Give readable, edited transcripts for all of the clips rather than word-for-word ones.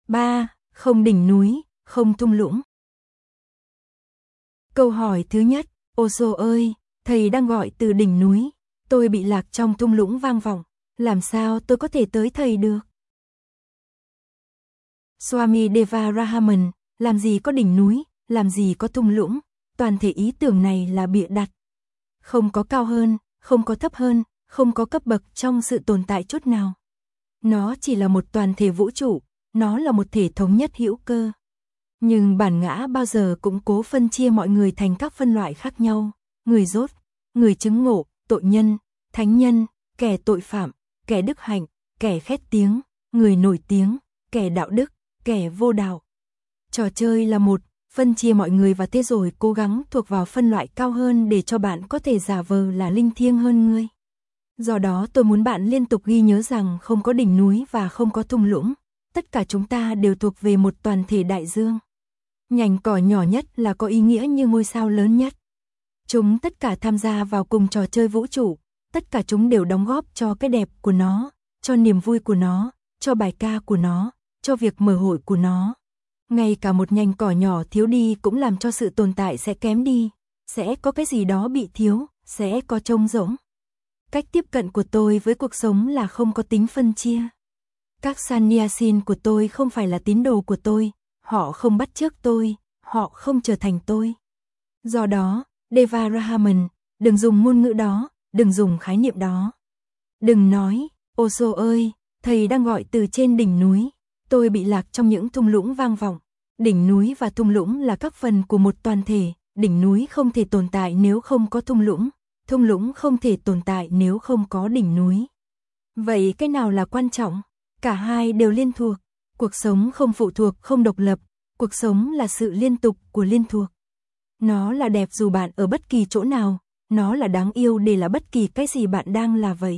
3. Không đỉnh núi, không thung lũng. Câu hỏi thứ nhất, Osho ơi, thầy đang gọi từ đỉnh núi, tôi bị lạc trong thung lũng vang vọng, làm sao tôi có thể tới thầy được? Swami Devaraman, làm gì có đỉnh núi, làm gì có thung lũng, toàn thể ý tưởng này là bịa đặt. Không có cao hơn, không có thấp hơn, không có cấp bậc trong sự tồn tại chút nào. Nó chỉ là một toàn thể vũ trụ, nó là một thể thống nhất hữu cơ. Nhưng bản ngã bao giờ cũng cố phân chia mọi người thành các phân loại khác nhau, người dốt, người chứng ngộ, tội nhân, thánh nhân, kẻ tội phạm, kẻ đức hạnh, kẻ khét tiếng, người nổi tiếng, kẻ đạo đức, kẻ vô đạo. Trò chơi là một, phân chia mọi người và thế rồi cố gắng thuộc vào phân loại cao hơn để cho bạn có thể giả vờ là linh thiêng hơn người. Do đó tôi muốn bạn liên tục ghi nhớ rằng không có đỉnh núi và không có thung lũng, tất cả chúng ta đều thuộc về một toàn thể đại dương. Nhành cỏ nhỏ nhất là có ý nghĩa như ngôi sao lớn nhất. Chúng tất cả tham gia vào cùng trò chơi vũ trụ, tất cả chúng đều đóng góp cho cái đẹp của nó, cho niềm vui của nó, cho bài ca của nó, cho việc mở hội của nó. Ngay cả một nhành cỏ nhỏ thiếu đi cũng làm cho sự tồn tại sẽ kém đi, sẽ có cái gì đó bị thiếu, sẽ có trống rỗng. Cách tiếp cận của tôi với cuộc sống là không có tính phân chia. Các sannyasin của tôi không phải là tín đồ của tôi, họ không bắt chước tôi, họ không trở thành tôi. Do đó, Devaraman, đừng dùng ngôn ngữ đó, đừng dùng khái niệm đó. Đừng nói, Osho ơi, thầy đang gọi từ trên đỉnh núi, tôi bị lạc trong những thung lũng vang vọng. Đỉnh núi và thung lũng là các phần của một toàn thể, đỉnh núi không thể tồn tại nếu không có thung lũng không thể tồn tại nếu không có đỉnh núi. Vậy cái nào là quan trọng? Cả hai đều liên thuộc, cuộc sống không phụ thuộc, không độc lập, cuộc sống là sự liên tục của liên thuộc. Nó là đẹp dù bạn ở bất kỳ chỗ nào, nó là đáng yêu để là bất kỳ cái gì bạn đang là vậy.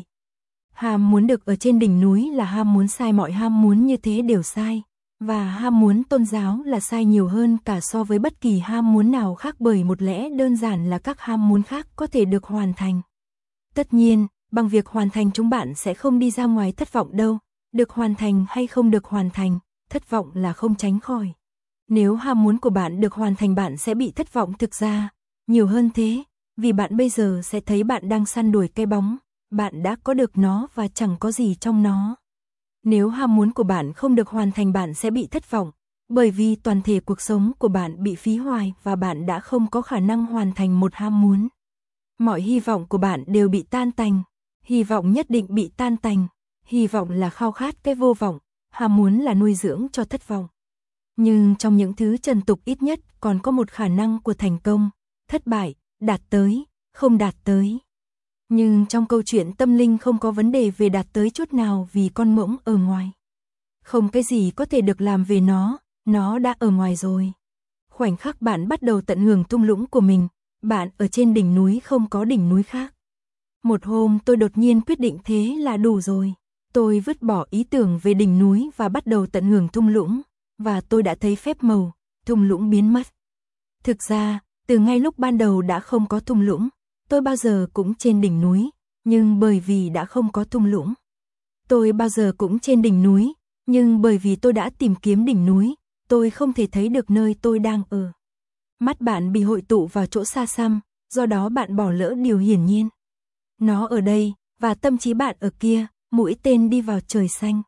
Ham muốn được ở trên đỉnh núi là ham muốn sai, mọi ham muốn như thế đều sai. Và ham muốn tôn giáo là sai nhiều hơn cả so với bất kỳ ham muốn nào khác, bởi một lẽ đơn giản là các ham muốn khác có thể được hoàn thành. Tất nhiên, bằng việc hoàn thành chúng bạn sẽ không đi ra ngoài thất vọng đâu, được hoàn thành hay không được hoàn thành, thất vọng là không tránh khỏi. Nếu ham muốn của bạn được hoàn thành bạn sẽ bị thất vọng, thực ra, nhiều hơn thế, vì bạn bây giờ sẽ thấy bạn đang săn đuổi cái bóng, bạn đã có được nó và chẳng có gì trong nó. Nếu ham muốn của bạn không được hoàn thành bạn sẽ bị thất vọng, bởi vì toàn thể cuộc sống của bạn bị phí hoài và bạn đã không có khả năng hoàn thành một ham muốn. Mọi hy vọng của bạn đều bị tan tành, hy vọng nhất định bị tan tành, hy vọng là khao khát cái vô vọng, ham muốn là nuôi dưỡng cho thất vọng. Nhưng trong những thứ trần tục ít nhất còn có một khả năng của thành công, thất bại, đạt tới, không đạt tới. Nhưng trong câu chuyện tâm linh không có vấn đề về đạt tới chút nào vì con ngỗng ở ngoài. Không cái gì có thể được làm về nó đã ở ngoài rồi. Khoảnh khắc bạn bắt đầu tận hưởng thung lũng của mình, bạn ở trên đỉnh núi không có đỉnh núi khác. Một hôm tôi đột nhiên quyết định thế là đủ rồi. Tôi vứt bỏ ý tưởng về đỉnh núi và bắt đầu tận hưởng thung lũng, và tôi đã thấy phép màu, thung lũng biến mất. Thực ra, từ ngay lúc ban đầu đã không có thung lũng, tôi bao giờ cũng trên đỉnh núi, nhưng bởi vì đã không có thung lũng. Tôi bao giờ cũng trên đỉnh núi, nhưng bởi vì tôi đã tìm kiếm đỉnh núi, tôi không thể thấy được nơi tôi đang ở. Mắt bạn bị hội tụ vào chỗ xa xăm, do đó bạn bỏ lỡ điều hiển nhiên. Nó ở đây, và tâm trí bạn ở kia, mũi tên đi vào trời xanh.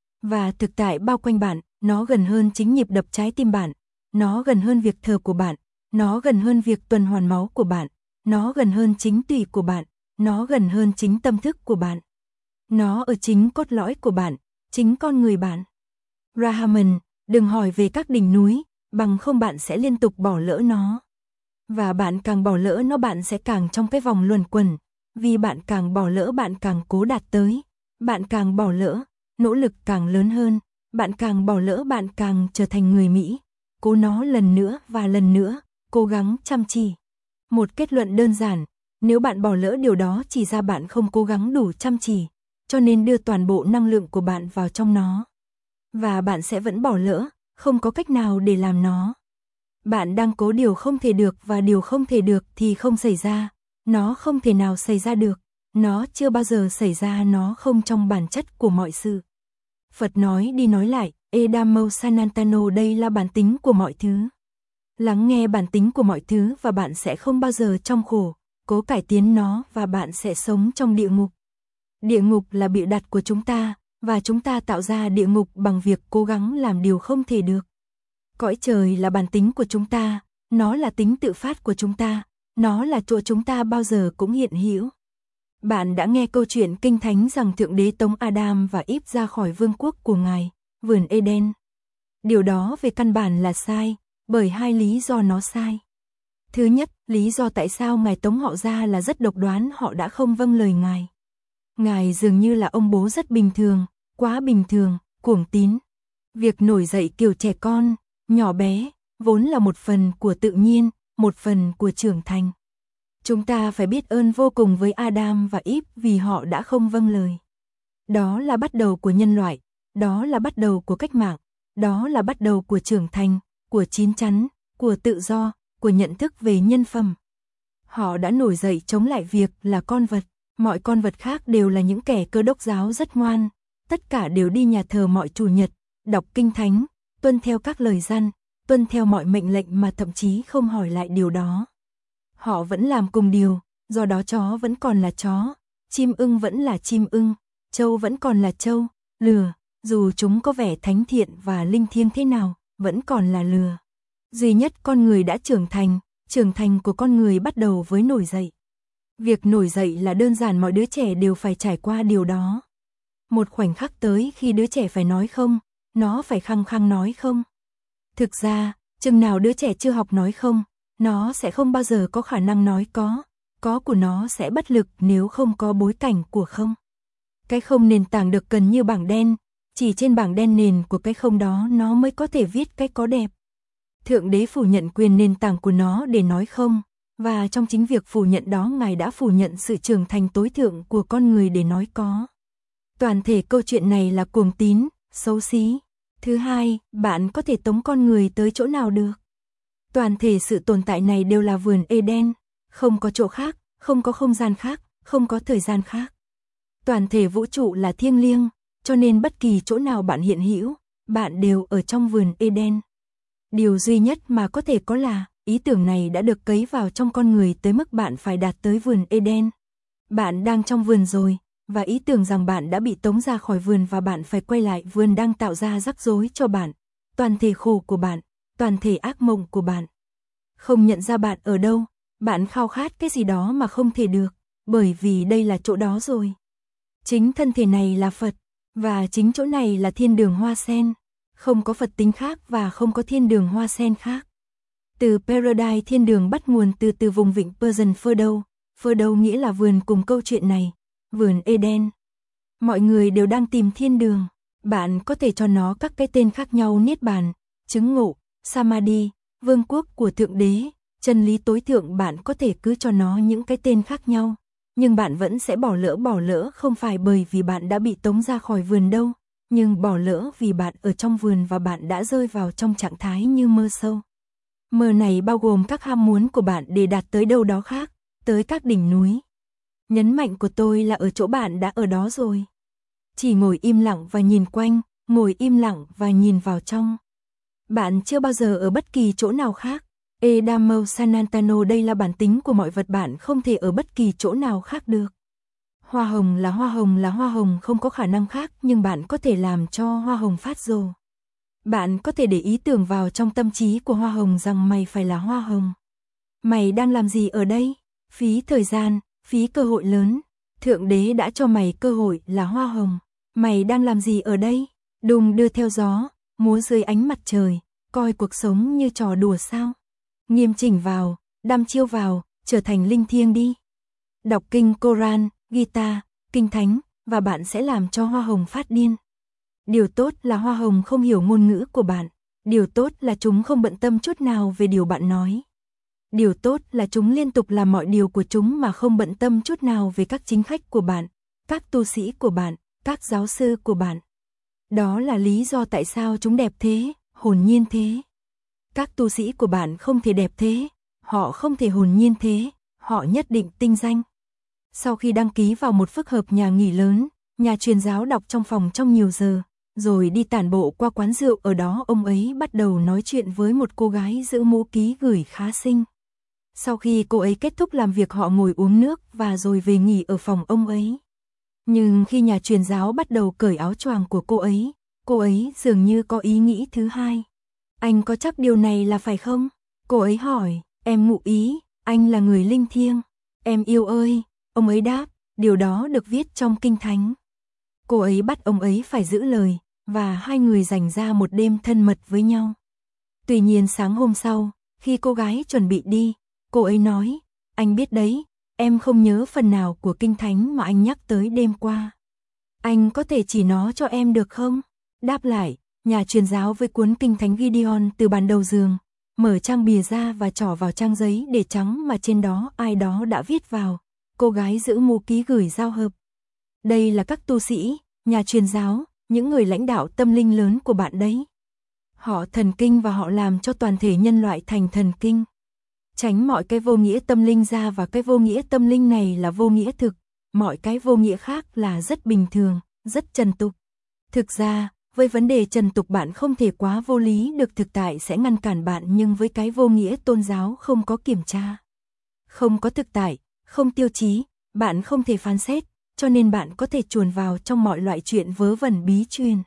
Và thực tại bao quanh bạn, nó gần hơn chính nhịp đập trái tim bạn, nó gần hơn việc thở của bạn, nó gần hơn việc tuần hoàn máu của bạn, nó gần hơn chính tủy của bạn, nó gần hơn chính tâm thức của bạn. Nó ở chính cốt lõi của bạn, chính con người bạn. Rahaman, đừng hỏi về các đỉnh núi, bằng không bạn sẽ liên tục bỏ lỡ nó. Và bạn càng bỏ lỡ nó bạn sẽ càng trong cái vòng luẩn quẩn, vì bạn càng bỏ lỡ bạn càng cố đạt tới, bạn càng bỏ lỡ, nỗ lực càng lớn hơn, bạn càng bỏ lỡ bạn càng trở thành người Mỹ, cố nó lần nữa và lần nữa, cố gắng chăm chỉ. Một kết luận đơn giản, nếu bạn bỏ lỡ điều đó chỉ ra bạn không cố gắng đủ chăm chỉ, cho nên đưa toàn bộ năng lượng của bạn vào trong nó. Và bạn sẽ vẫn bỏ lỡ, không có cách nào để làm nó. Bạn đang cố điều không thể được và điều không thể được thì không xảy ra, nó không thể nào xảy ra được, nó chưa bao giờ xảy ra, nó không trong bản chất của mọi sự. Phật nói đi nói lại, Adamo Sanantano, đây là bản tính của mọi thứ. Lắng nghe bản tính của mọi thứ và bạn sẽ không bao giờ trong khổ, cố cải tiến nó và bạn sẽ sống trong địa ngục. Địa ngục là bịa đặt của chúng ta, và chúng ta tạo ra địa ngục bằng việc cố gắng làm điều không thể được. Cõi trời là bản tính của chúng ta, nó là tính tự phát của chúng ta, nó là chỗ chúng ta bao giờ cũng hiện hữu. Bạn đã nghe câu chuyện kinh thánh rằng Thượng Đế tống Adam và Eve ra khỏi vương quốc của Ngài, vườn Eden. Điều đó về căn bản là sai, bởi hai lý do nó sai. Thứ nhất, lý do tại sao Ngài tống họ ra là rất độc đoán, họ đã không vâng lời Ngài. Ngài dường như là ông bố rất bình thường, quá bình thường, cuồng tín. Việc nổi dậy kiểu trẻ con, nhỏ bé, vốn là một phần của tự nhiên, một phần của trưởng thành. Chúng ta phải biết ơn vô cùng với Adam và Eve vì họ đã không vâng lời. Đó là bắt đầu của nhân loại, đó là bắt đầu của cách mạng, đó là bắt đầu của trưởng thành, của chín chắn, của tự do, của nhận thức về nhân phẩm. Họ đã nổi dậy chống lại việc là con vật. Mọi con vật khác đều là những kẻ Cơ Đốc giáo rất ngoan, tất cả đều đi nhà thờ mọi chủ nhật, đọc kinh thánh, tuân theo các lời răn, tuân theo mọi mệnh lệnh mà thậm chí không hỏi lại điều đó. Họ vẫn làm cùng điều, do đó chó vẫn còn là chó, chim ưng vẫn là chim ưng, trâu vẫn còn là trâu, lừa, dù chúng có vẻ thánh thiện và linh thiêng thế nào, vẫn còn là lừa. Duy nhất con người đã trưởng thành của con người bắt đầu với nổi dậy. Việc nổi dậy là đơn giản, mọi đứa trẻ đều phải trải qua điều đó. Một khoảnh khắc tới khi đứa trẻ phải nói không, nó phải khăng khăng nói không. Thực ra, chừng nào đứa trẻ chưa học nói không, nó sẽ không bao giờ có khả năng nói có của nó sẽ bất lực nếu không có bối cảnh của không. Cái không nền tảng được cần như bảng đen, chỉ trên bảng đen nền của cái không đó nó mới có thể viết cái có đẹp. Thượng Đế phủ nhận quyền nền tảng của nó để nói không. Và trong chính việc phủ nhận đó Ngài đã phủ nhận sự trưởng thành tối thượng của con người để nói có. Toàn thể câu chuyện này là cuồng tín, xấu xí. Thứ hai, bạn có thể tống con người tới chỗ nào được? Toàn thể sự tồn tại này đều là vườn Eden, không có chỗ khác, không có không gian khác, không có thời gian khác. Toàn thể vũ trụ là thiêng liêng, cho nên bất kỳ chỗ nào bạn hiện hữu, bạn đều ở trong vườn Eden. Điều duy nhất mà có thể có là ý tưởng này đã được cấy vào trong con người tới mức bạn phải đạt tới vườn Eden. Bạn đang trong vườn rồi, và ý tưởng rằng bạn đã bị tống ra khỏi vườn và bạn phải quay lại vườn đang tạo ra rắc rối cho bạn, toàn thể khổ của bạn, toàn thể ác mộng của bạn. Không nhận ra bạn ở đâu, bạn khao khát cái gì đó mà không thể được, bởi vì đây là chỗ đó rồi. Chính thân thể này là Phật, và chính chỗ này là thiên đường hoa sen. Không có Phật tính khác và không có thiên đường hoa sen khác. Từ Paradise thiên đường bắt nguồn từ vùng vịnh Persian Firdaus. Firdaus nghĩa là vườn cùng câu chuyện này, vườn Eden. Mọi người đều đang tìm thiên đường. Bạn có thể cho nó các cái tên khác nhau: Niết Bàn, chứng ngộ, Samadhi, vương quốc của Thượng Đế, chân lý tối thượng. Bạn có thể cứ cho nó những cái tên khác nhau, nhưng bạn vẫn sẽ bỏ lỡ không phải bởi vì bạn đã bị tống ra khỏi vườn đâu, nhưng bỏ lỡ vì bạn ở trong vườn và bạn đã rơi vào trong trạng thái như mơ sâu. Mơ này bao gồm các ham muốn của bạn để đạt tới đâu đó khác, tới các đỉnh núi. Nhấn mạnh của tôi là ở chỗ bạn đã ở đó rồi. Chỉ ngồi im lặng và nhìn quanh, ngồi im lặng và nhìn vào trong. Bạn chưa bao giờ ở bất kỳ chỗ nào khác. Adamo Sanantano, đây là bản tính của mọi vật, bạn không thể ở bất kỳ chỗ nào khác được. Hoa hồng là hoa hồng là hoa hồng, không có khả năng khác, nhưng bạn có thể làm cho hoa hồng phát rồ. Bạn có thể để ý tưởng vào trong tâm trí của hoa hồng rằng mày phải là hoa hồng. Mày đang làm gì ở đây? Phí thời gian, phí cơ hội lớn. Thượng Đế đã cho mày cơ hội là hoa hồng. Mày đang làm gì ở đây? Đùng đưa theo gió, múa dưới ánh mặt trời, coi cuộc sống như trò đùa sao? Nghiêm chỉnh vào, đăm chiêu vào, trở thành linh thiêng đi. Đọc kinh Koran, Gita, kinh thánh, và bạn sẽ làm cho hoa hồng phát điên. Điều tốt là hoa hồng không hiểu ngôn ngữ của bạn. Điều tốt là chúng không bận tâm chút nào về điều bạn nói. Điều tốt là chúng liên tục làm mọi điều của chúng mà không bận tâm chút nào về các chính khách của bạn, các tu sĩ của bạn, các giáo sư của bạn. Đó là lý do tại sao chúng đẹp thế, hồn nhiên thế. Các tu sĩ của bạn không thể đẹp thế, họ không thể hồn nhiên thế, họ nhất định tinh danh. Sau khi đăng ký vào một phức hợp nhà nghỉ lớn, nhà truyền giáo đọc trong phòng trong nhiều giờ, rồi đi tản bộ qua quán rượu. Ở đó ông ấy bắt đầu nói chuyện với một cô gái giữ mũ ký gửi khá xinh. Sau khi cô ấy kết thúc làm việc họ ngồi uống nước và rồi về nghỉ ở phòng ông ấy. Nhưng khi nhà truyền giáo bắt đầu cởi áo choàng của cô ấy dường như có ý nghĩ thứ hai. Anh có chắc điều này là phải không? Cô ấy hỏi, em ngụ ý, anh là người linh thiêng. Em yêu ơi, ông ấy đáp, điều đó được viết trong Kinh Thánh. Cô ấy bắt ông ấy phải giữ lời, và hai người dành ra một đêm thân mật với nhau. Tuy nhiên sáng hôm sau, khi cô gái chuẩn bị đi, cô ấy nói, anh biết đấy, em không nhớ phần nào của Kinh Thánh mà anh nhắc tới đêm qua. Anh có thể chỉ nó cho em được không? Đáp lại, nhà truyền giáo với cuốn Kinh Thánh Gideon từ bàn đầu giường, mở trang bìa ra và trỏ vào trang giấy để trắng mà trên đó ai đó đã viết vào, cô gái giữ mũ ký gửi giao hợp. Đây là các tu sĩ, nhà truyền giáo, những người lãnh đạo tâm linh lớn của bạn đấy. Họ thần kinh và họ làm cho toàn thể nhân loại thành thần kinh. Tránh mọi cái vô nghĩa tâm linh ra, và cái vô nghĩa tâm linh này là vô nghĩa thực, mọi cái vô nghĩa khác là rất bình thường, rất trần tục. Thực ra, với vấn đề trần tục bạn không thể quá vô lý được, thực tại sẽ ngăn cản bạn, nhưng với cái vô nghĩa tôn giáo không có kiểm tra, không có thực tại, không tiêu chí, bạn không thể phán xét, cho nên bạn có thể chuồn vào trong mọi loại chuyện vớ vẩn bí truyền.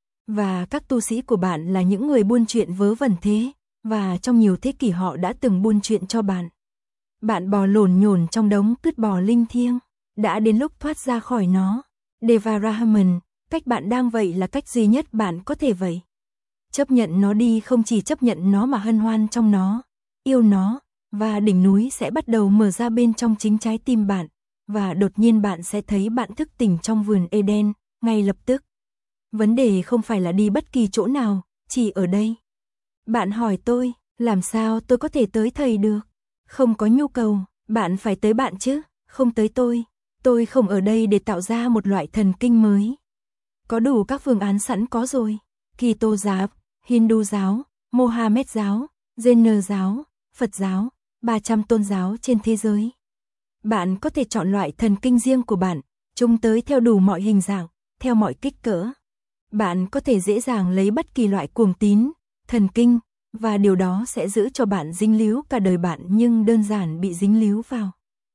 Và các tu sĩ của bạn là những người buôn chuyện vớ vẩn thế, và trong nhiều thế kỷ họ đã từng buôn chuyện cho bạn. Bạn bò lổn nhổn trong đống cứt bò linh thiêng, đã đến lúc thoát ra khỏi nó. Deva Rahman, cách bạn đang vậy là cách duy nhất bạn có thể vậy. Chấp nhận nó đi, không chỉ chấp nhận nó mà hân hoan trong nó, yêu nó, và đỉnh núi sẽ bắt đầu mở ra bên trong chính trái tim bạn, và đột nhiên bạn sẽ thấy bạn thức tỉnh trong vườn Eden, ngay lập tức. Vấn đề không phải là đi bất kỳ chỗ nào, chỉ ở đây. Bạn hỏi tôi, làm sao tôi có thể tới thầy được? Không có nhu cầu, bạn phải tới bạn chứ, không tới tôi. Tôi không ở đây để tạo ra một loại thần kinh mới. Có đủ các phương án sẵn có rồi. Kitô giáo, Hindu giáo, Mohammed giáo, Jain giáo, Phật giáo, 300 tôn giáo trên thế giới. Bạn có thể chọn loại thần kinh riêng của bạn, chúng tới theo đủ mọi hình dạng, theo mọi kích cỡ. Bạn có thể dễ dàng lấy bất kỳ loại cuồng tín, thần kinh, và điều đó sẽ giữ cho bạn dính líu cả đời bạn, nhưng đơn giản bị dính líu vào.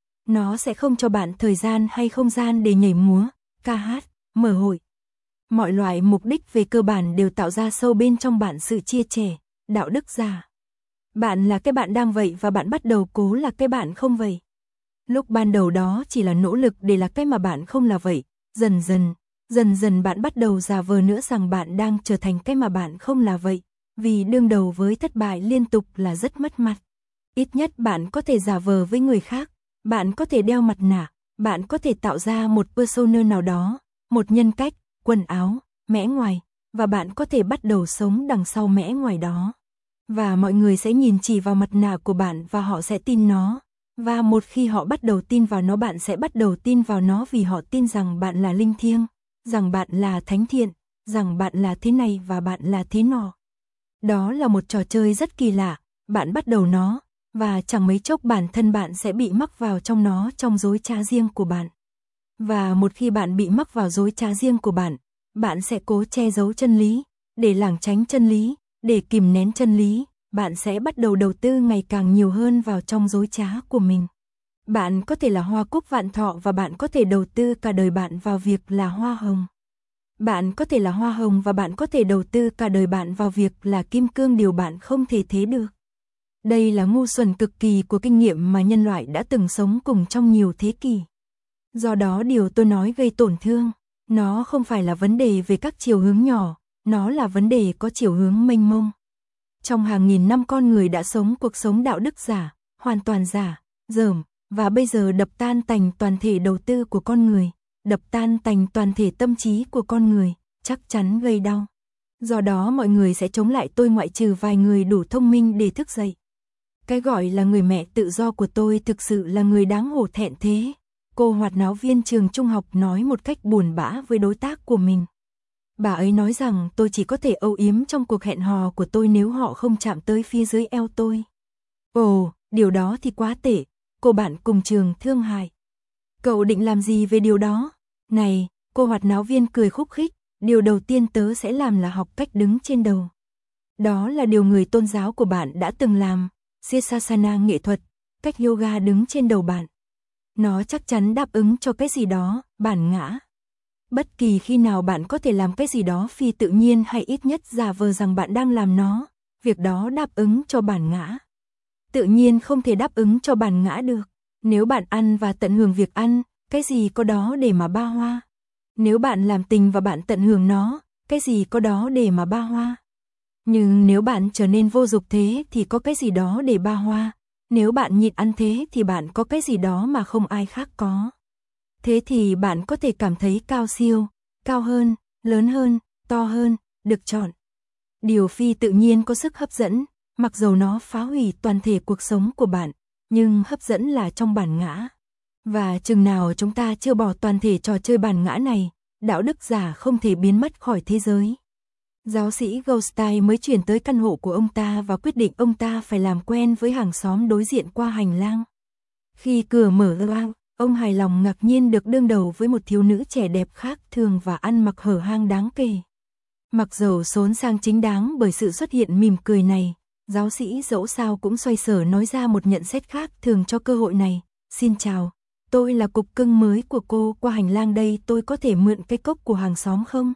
Nó sẽ không cho bạn thời gian hay không gian để nhảy múa, ca hát, mở hội. Mọi loại mục đích về cơ bản đều tạo ra sâu bên trong bạn sự chia sẻ, đạo đức giả. Bạn là cái bạn đang vậy và bạn bắt đầu cố là cái bạn không vậy. Lúc ban đầu đó chỉ là nỗ lực để là cái mà bạn không là vậy. Dần dần bạn bắt đầu giả vờ nữa rằng bạn đang trở thành cái mà bạn không là vậy. Vì đương đầu với thất bại liên tục là rất mất mặt. Ít nhất bạn có thể giả vờ với người khác, bạn có thể đeo mặt nạ, bạn có thể tạo ra một persona nào đó, một nhân cách, quần áo, mẽ ngoài, và bạn có thể bắt đầu sống đằng sau mẽ ngoài đó. Và mọi người sẽ nhìn chỉ vào mặt nạ của bạn và họ sẽ tin nó. Và một khi họ bắt đầu tin vào nó, bạn sẽ bắt đầu tin vào nó vì họ tin rằng bạn là linh thiêng, rằng bạn là thánh thiện, rằng bạn là thế này và bạn là thế nọ. Đó là một trò chơi rất kỳ lạ, bạn bắt đầu nó, và chẳng mấy chốc bản thân bạn sẽ bị mắc vào trong nó, trong dối trá riêng của bạn. Và một khi bạn bị mắc vào dối trá riêng của bạn, bạn sẽ cố che giấu chân lý, để lảng tránh chân lý, để kìm nén chân lý, bạn sẽ bắt đầu đầu tư ngày càng nhiều hơn vào trong dối trá của mình. Bạn có thể là hoa cúc vạn thọ và bạn có thể đầu tư cả đời bạn vào việc là hoa hồng. Bạn có thể là hoa hồng và bạn có thể đầu tư cả đời bạn vào việc là kim cương, điều bạn không thể thế được. Đây là ngu xuẩn cực kỳ của kinh nghiệm mà nhân loại đã từng sống cùng trong nhiều thế kỷ. Do đó điều tôi nói gây tổn thương, nó không phải là vấn đề về các chiều hướng nhỏ, nó là vấn đề có chiều hướng mênh mông. Trong hàng nghìn năm con người đã sống cuộc sống đạo đức giả, hoàn toàn giả, dởm, và bây giờ đập tan tành toàn thể đầu tư của con người, đập tan tành toàn thể tâm trí của con người, chắc chắn gây đau. Do đó mọi người sẽ chống lại tôi ngoại trừ vài người đủ thông minh để thức dậy. Cái gọi là người mẹ tự do của tôi thực sự là người đáng hổ thẹn thế. Cô hoạt náo viên trường trung học nói một cách buồn bã với đối tác của mình. Bà ấy nói rằng tôi chỉ có thể âu yếm trong cuộc hẹn hò của tôi nếu họ không chạm tới phía dưới eo tôi. Ồ, điều đó thì quá tệ, cô bạn cùng trường thương hại. Cậu định làm gì về điều đó? Này, cô hoạt náo viên cười khúc khích, điều đầu tiên tớ sẽ làm là học cách đứng trên đầu. Đó là điều người tôn giáo của bạn đã từng làm, Sirsasana nghệ thuật, cách yoga đứng trên đầu bạn. Nó chắc chắn đáp ứng cho cái gì đó, bản ngã. Bất kỳ khi nào bạn có thể làm cái gì đó phi tự nhiên hay ít nhất giả vờ rằng bạn đang làm nó, việc đó đáp ứng cho bản ngã. Tự nhiên không thể đáp ứng cho bản ngã được. Nếu bạn ăn và tận hưởng việc ăn, cái gì có đó để mà ba hoa. Nếu bạn làm tình và bạn tận hưởng nó, cái gì có đó để mà ba hoa. Nhưng nếu bạn trở nên vô dục thế thì có cái gì đó để ba hoa. Nếu bạn nhịn ăn thế thì bạn có cái gì đó mà không ai khác có. Thế thì bạn có thể cảm thấy cao siêu, cao hơn, lớn hơn, to hơn, được chọn. Điều phi tự nhiên có sức hấp dẫn, mặc dầu nó phá hủy toàn thể cuộc sống của bạn, nhưng hấp dẫn là trong bản ngã. Và chừng nào chúng ta chưa bỏ toàn thể trò chơi bản ngã này, đạo đức giả không thể biến mất khỏi thế giới. Giáo sĩ Goldstein mới chuyển tới căn hộ của ông ta và quyết định ông ta phải làm quen với hàng xóm đối diện qua hành lang. Khi cửa mở ra, ông hài lòng ngạc nhiên được đương đầu với một thiếu nữ trẻ đẹp khác thường và ăn mặc hở hang đáng kể. Mặc dầu xốn sang chính đáng bởi sự xuất hiện mỉm cười này, giáo sĩ dẫu sao cũng xoay sở nói ra một nhận xét khác thường cho cơ hội này. Xin chào, tôi là cục cưng mới của cô, qua hành lang đây tôi có thể mượn cái cốc của hàng xóm không?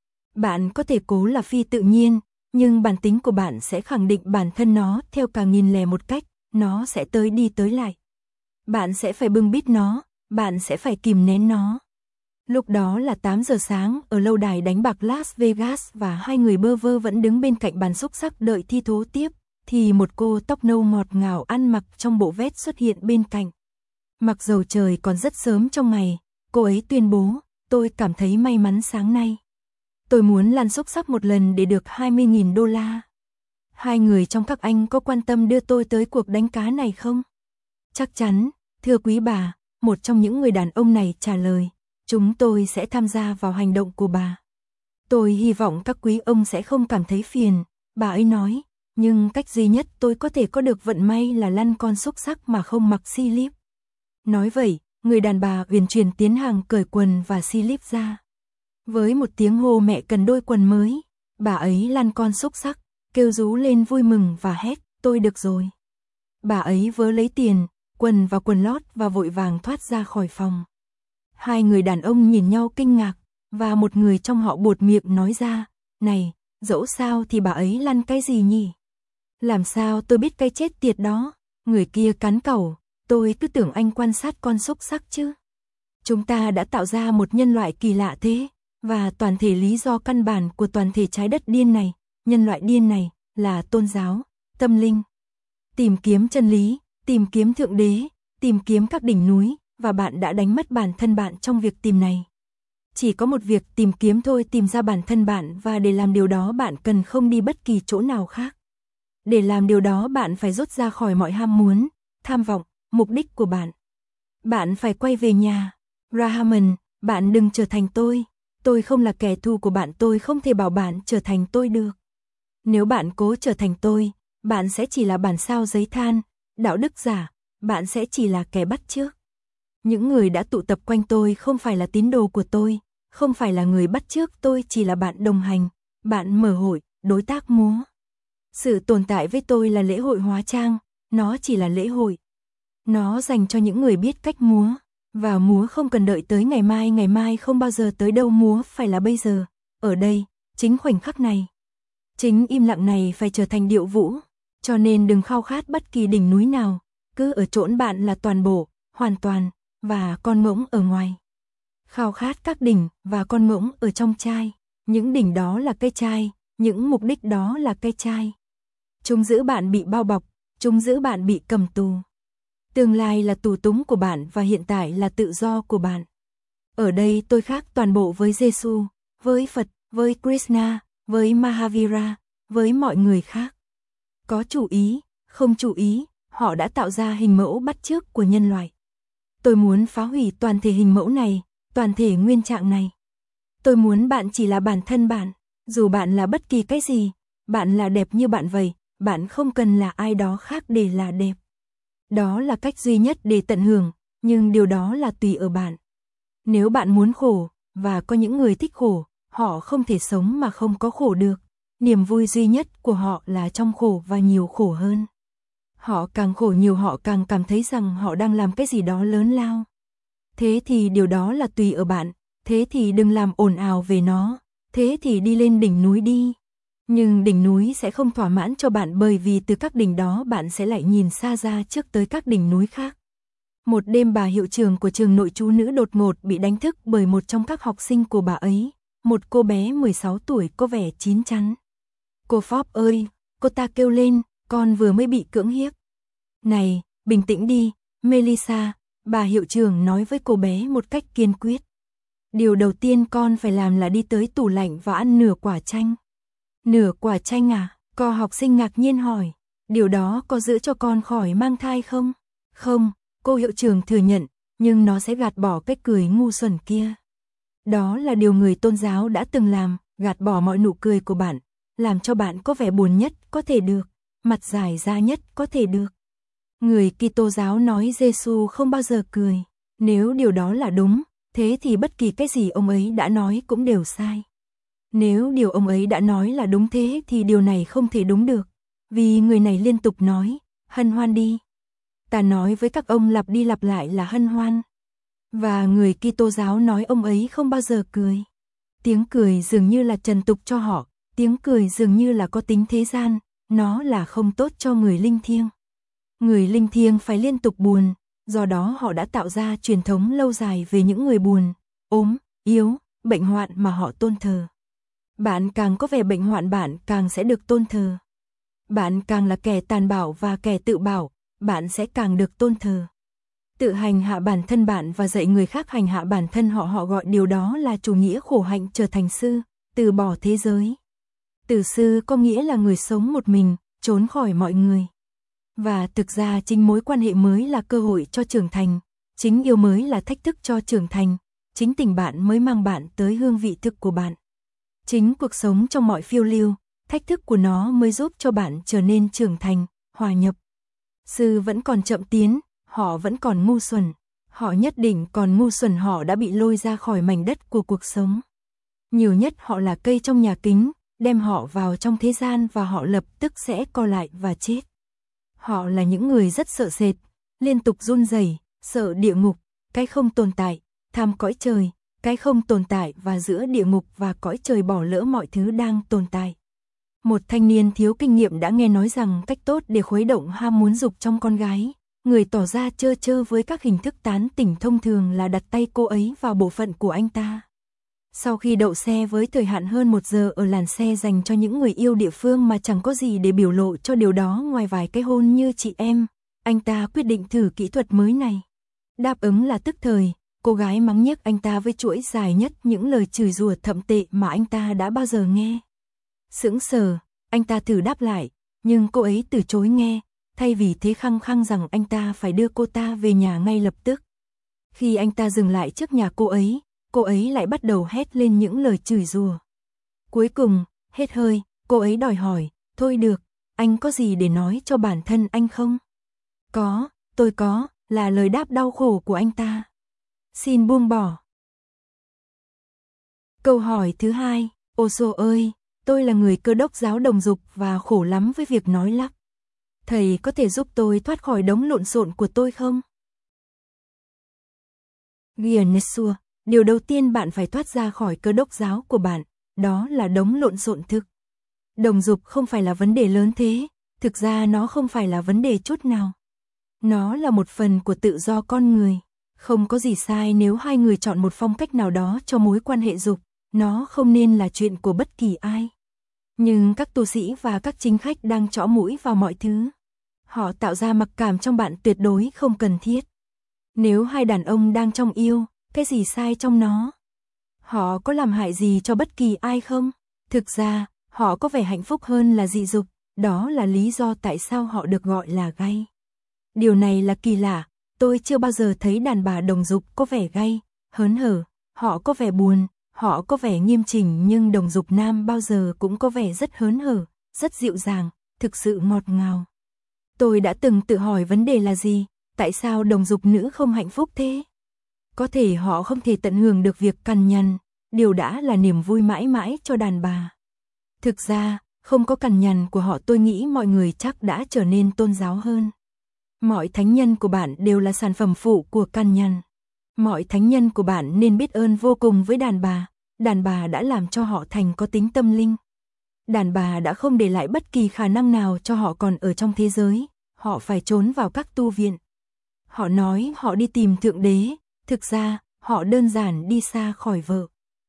Bạn có thể cố là phi tự nhiên, nhưng bản tính của bạn sẽ khẳng định bản thân nó theo cả nghìn lẻ một cách, nó sẽ tới đi tới lại. Bạn sẽ phải bưng bít nó, bạn sẽ phải kìm nén nó. Lúc đó là 8 giờ sáng ở lâu đài đánh bạc Las Vegas và hai người bơ vơ vẫn đứng bên cạnh bàn xúc xắc đợi thi thố tiếp, thì một cô tóc nâu ngọt ngào ăn mặc trong bộ vest xuất hiện bên cạnh. Mặc dầu trời còn rất sớm trong ngày, cô ấy tuyên bố, tôi cảm thấy may mắn sáng nay. Tôi muốn lăn xúc xắc một lần để được 20.000 đô la. Hai người trong các anh có quan tâm đưa tôi tới cuộc đánh cá này không? Chắc chắn, thưa quý bà, một trong những người đàn ông này trả lời, chúng tôi sẽ tham gia vào hành động của bà. Tôi hy vọng các quý ông sẽ không cảm thấy phiền, bà ấy nói, nhưng cách duy nhất tôi có thể có được vận may là lăn con xúc xắc mà không mặc slip. Nói vậy, người đàn bà uyển chuyển tiến hàng cởi quần và slip ra. Với một tiếng hô mẹ cần đôi quần mới, bà ấy lăn con xúc xắc, kêu rú lên vui mừng và hét, tôi được rồi. Bà ấy vớ lấy tiền, quần và quần lót và vội vàng thoát ra khỏi phòng. Hai người đàn ông nhìn nhau kinh ngạc, và một người trong họ buột miệng nói ra, này, dẫu sao thì bà ấy lăn cái gì nhỉ? Làm sao tôi biết cái chết tiệt đó? Người kia cắn cẩu, tôi cứ tưởng anh quan sát con xúc xắc chứ. Chúng ta đã tạo ra một nhân loại kỳ lạ thế, và toàn thể lý do căn bản của toàn thể trái đất điên này, nhân loại điên này, là tôn giáo, tâm linh. Tìm kiếm chân lý, tìm kiếm thượng đế, tìm kiếm các đỉnh núi, và bạn đã đánh mất bản thân bạn trong việc tìm này. Chỉ có một việc tìm kiếm thôi, tìm ra bản thân bạn, và để làm điều đó bạn cần không đi bất kỳ chỗ nào khác. Để làm điều đó bạn phải rút ra khỏi mọi ham muốn, tham vọng, mục đích của bạn. Bạn phải quay về nhà. Rahaman, bạn đừng trở thành tôi không là kẻ thù của bạn, tôi không thể bảo bạn trở thành tôi được. Nếu bạn cố trở thành tôi, bạn sẽ chỉ là bản sao giấy than, đạo đức giả, bạn sẽ chỉ là kẻ bắt chước. Những người đã tụ tập quanh tôi không phải là tín đồ của tôi, không phải là người bắt chước tôi, chỉ là bạn đồng hành, bạn mở hội, đối tác múa. Sự tồn tại với tôi là lễ hội hóa trang, nó chỉ là lễ hội. Nó dành cho những người biết cách múa, và múa không cần đợi tới ngày mai không bao giờ tới đâu, múa phải là bây giờ, ở đây, chính khoảnh khắc này. Chính im lặng này phải trở thành điệu vũ, cho nên đừng khao khát bất kỳ đỉnh núi nào, cứ ở chốn bạn là toàn bộ, hoàn toàn, và con ngỗng ở ngoài. Khao khát các đỉnh và con ngỗng ở trong chai, những đỉnh đó là cây chai, những mục đích đó là cây chai. Chúng giữ bạn bị bao bọc, chúng giữ bạn bị cầm tù. Tương lai là tù túng của bạn và hiện tại là tự do của bạn. Ở đây tôi khác toàn bộ với Giêsu, với Phật, với Krishna, với Mahavira, với mọi người khác. Có chủ ý, không chủ ý, họ đã tạo ra hình mẫu bắt chước của nhân loại. Tôi muốn phá hủy toàn thể hình mẫu này, toàn thể nguyên trạng này. Tôi muốn bạn chỉ là bản thân bạn, dù bạn là bất kỳ cái gì, bạn là đẹp như bạn vậy, bạn không cần là ai đó khác để là đẹp. Đó là cách duy nhất để tận hưởng, nhưng điều đó là tùy ở bạn. Nếu bạn muốn khổ, và có những người thích khổ, họ không thể sống mà không có khổ được. Niềm vui duy nhất của họ là trong khổ và nhiều khổ hơn. Họ càng khổ nhiều họ càng cảm thấy rằng họ đang làm cái gì đó lớn lao. Thế thì điều đó là tùy ở bạn, thế thì đừng làm ồn ào về nó, thế thì đi lên đỉnh núi đi. Nhưng đỉnh núi sẽ không thỏa mãn cho bạn bởi vì từ các đỉnh đó bạn sẽ lại nhìn xa ra trước tới các đỉnh núi khác. Một đêm bà hiệu trưởng của trường nội trú nữ đột ngột bị đánh thức bởi một trong các học sinh của bà ấy, một cô bé 16 tuổi có vẻ chín chắn. Cô Forbes ơi, cô ta kêu lên, con vừa mới bị cưỡng hiếp. Này, bình tĩnh đi, Melissa, bà hiệu trưởng nói với cô bé một cách kiên quyết. Điều đầu tiên con phải làm là đi tới tủ lạnh và ăn nửa quả chanh. Nửa quả chanh à? Cô học sinh ngạc nhiên hỏi. Điều đó có giữ cho con khỏi mang thai không? Không, cô hiệu trưởng thừa nhận, nhưng nó sẽ gạt bỏ cái cười ngu xuẩn kia. Đó là điều người tôn giáo đã từng làm, gạt bỏ mọi nụ cười của bạn, làm cho bạn có vẻ buồn nhất có thể được, mặt dài ra nhất có thể được. Người Kitô giáo nói Giêsu không bao giờ cười. Nếu điều đó là đúng, thế thì bất kỳ cái gì ông ấy đã nói cũng đều sai. Nếu điều ông ấy đã nói là đúng thế thì điều này không thể đúng được. Vì người này liên tục nói, hân hoan đi. Ta nói với các ông lặp đi lặp lại là hân hoan. Và người Kitô giáo nói ông ấy không bao giờ cười. Tiếng cười dường như là trần tục cho họ, tiếng cười dường như là có tính thế gian, nó là không tốt cho người linh thiêng. Người linh thiêng phải liên tục buồn, do đó họ đã tạo ra truyền thống lâu dài về những người buồn, ốm, yếu, bệnh hoạn mà họ tôn thờ. Bạn càng có vẻ bệnh hoạn bạn càng sẽ được tôn thờ. Bạn càng là kẻ tàn bạo và kẻ tự bảo, bạn sẽ càng được tôn thờ. Tự hành hạ bản thân bạn và dạy người khác hành hạ bản thân họ gọi điều đó là chủ nghĩa khổ hạnh trở thành sư, từ bỏ thế giới. Từ sư có nghĩa là người sống một mình, trốn khỏi mọi người. Và thực ra chính mối quan hệ mới là cơ hội cho trưởng thành, chính yêu mới là thách thức cho trưởng thành, chính tình bạn mới mang bạn tới hương vị thực của bạn. Chính cuộc sống trong mọi phiêu lưu, thách thức của nó mới giúp cho bạn trở nên trưởng thành, hòa nhập. Sư vẫn còn chậm tiến, họ vẫn còn ngu xuẩn, họ nhất định còn ngu xuẩn, họ đã bị lôi ra khỏi mảnh đất của cuộc sống. Nhiều nhất họ là cây trong nhà kính, đem họ vào trong thế gian và họ lập tức sẽ co lại và chết. Họ là những người rất sợ sệt, liên tục run rẩy, sợ địa ngục, cái không tồn tại, tham cõi trời, cái không tồn tại và giữa địa ngục và cõi trời bỏ lỡ mọi thứ đang tồn tại. Một thanh niên thiếu kinh nghiệm đã nghe nói rằng cách tốt để khuấy động ham muốn dục trong con gái, người tỏ ra trơ trơ với các hình thức tán tỉnh thông thường là đặt tay cô ấy vào bộ phận của anh ta. Sau khi đậu xe với thời hạn hơn 1 giờ ở làn xe dành cho những người yêu địa phương mà chẳng có gì để biểu lộ cho điều đó ngoài vài cái hôn như chị em, anh ta quyết định thử kỹ thuật mới này. Đáp ứng là tức thời, cô gái mắng nhiếc anh ta với chuỗi dài nhất những lời chửi rủa thậm tệ mà anh ta đã bao giờ nghe. Sững sờ, anh ta thử đáp lại, nhưng cô ấy từ chối nghe, thay vì thế khăng khăng rằng anh ta phải đưa cô ta về nhà ngay lập tức. Khi anh ta dừng lại trước nhà cô ấy lại bắt đầu hét lên những lời chửi rủa. Cuối cùng, hết hơi, cô ấy đòi hỏi, thôi được, anh có gì để nói cho bản thân anh không? Có, tôi có, là lời đáp đau khổ của anh ta. Xin buông bỏ. Câu hỏi thứ 2, Osho ơi, tôi là người Cơ đốc giáo đồng dục và khổ lắm với việc nói lắp. Thầy có thể giúp tôi thoát khỏi đống lộn xộn của tôi không? Gyatso, điều đầu tiên bạn phải thoát ra khỏi Cơ đốc giáo của bạn, đó là đống lộn xộn thực. Đồng dục không phải là vấn đề lớn thế, thực ra nó không phải là vấn đề chút nào. Nó là một phần của tự do con người. Không có gì sai nếu hai người chọn một phong cách nào đó cho mối quan hệ dục, nó không nên là chuyện của bất kỳ ai. Nhưng các tu sĩ và các chính khách đang chõ mũi vào mọi thứ. Họ tạo ra mặc cảm trong bạn tuyệt đối không cần thiết. Nếu hai đàn ông đang trong yêu, cái gì sai trong nó? Họ có làm hại gì cho bất kỳ ai không? Thực ra, họ có vẻ hạnh phúc hơn là dị dục, đó là lý do tại sao họ được gọi là gay. Điều này là kỳ lạ, tôi chưa bao giờ thấy đàn bà đồng dục có vẻ gay, hớn hở, họ có vẻ buồn, họ có vẻ nghiêm chỉnh nhưng đồng dục nam bao giờ cũng có vẻ rất hớn hở, rất dịu dàng, thực sự ngọt ngào. Tôi đã từng tự hỏi vấn đề là gì, tại sao đồng dục nữ không hạnh phúc thế? Có thể họ không thể tận hưởng được việc cằn nhằn, đều đã là niềm vui mãi mãi cho đàn bà. Thực ra, không có cằn nhằn của họ tôi nghĩ mọi người chắc đã trở nên tôn giáo hơn. Mọi thánh nhân của bạn đều là sản phẩm phụ của cằn nhằn. Mọi thánh nhân của bạn nên biết ơn vô cùng với đàn bà đã làm cho họ thành có tính tâm linh. Đàn bà đã không để lại bất kỳ khả năng nào cho họ còn ở trong thế giới, họ phải trốn vào các tu viện. Họ nói họ đi tìm Thượng Đế, thực ra, họ đơn giản đi xa khỏi vợ.